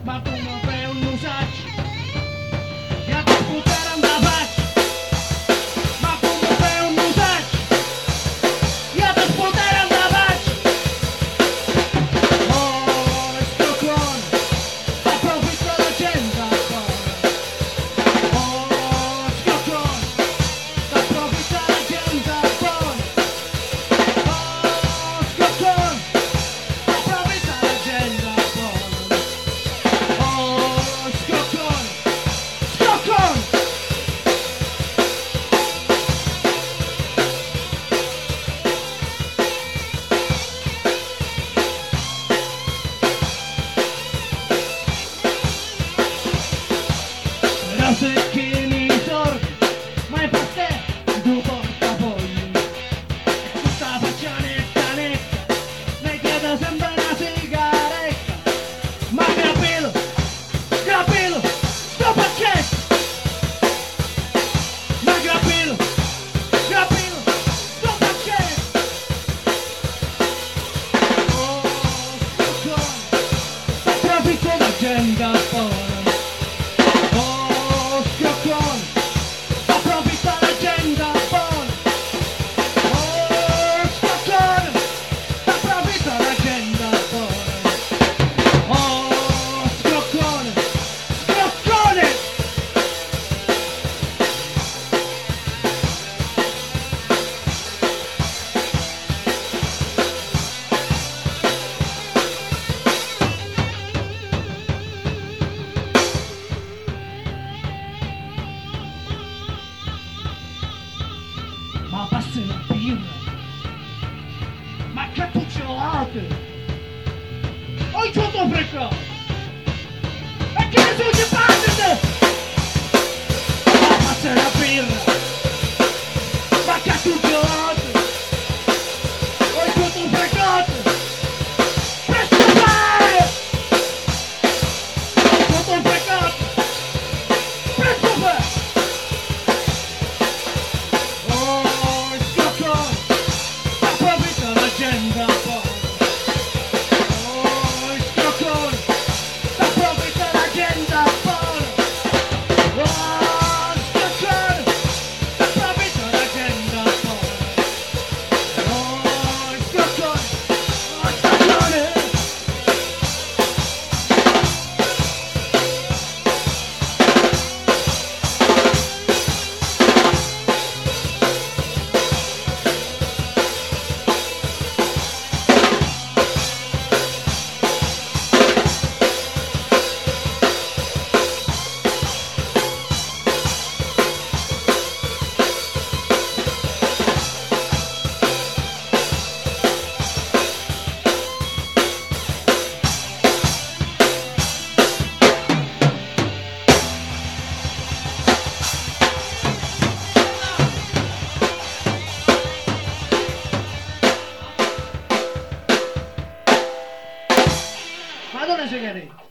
ma tu non fai un usaccio, e a te puttana da faccia, ma tu non fai un usaccio, e a te puttana da faccia. Oh, stoccone, approfitta la gente ancora. Oh, stoccone, approfitta la gente ancora. Oh, stoccone, approfitta la gente ancora. Oh, stoccone, stoccone. Però se chi mi sorge, ma è per te, tu porta poi. E questa faccia netta netta, mi chiede sempre una sigaretta. Ma grappilo, sto pacchetto. Ma grappilo, sto pacchetto. Oh, stoccone, approfitto da gente a fora. Oh, stoccone, approfitta la gente buona. Oh, stoccone, approfitta la gente buona. Oh, stoccone, stoccone. Ma basta una birra, ma cappucciolate, ho il tutto precoce, e che ne so che parte? Ma basta una birra, ma cappucciolate, ho il tutto precoce, presto fare, ho il tutto precoce, presto fare. Oh, stoccone, approfitta la gente buona. Oh, stoccone, approfitta la gente buona. Oh, stoccone, approfitta la gente buona. Oh, stoccone, oh, stoccone. Madonna sigaretta.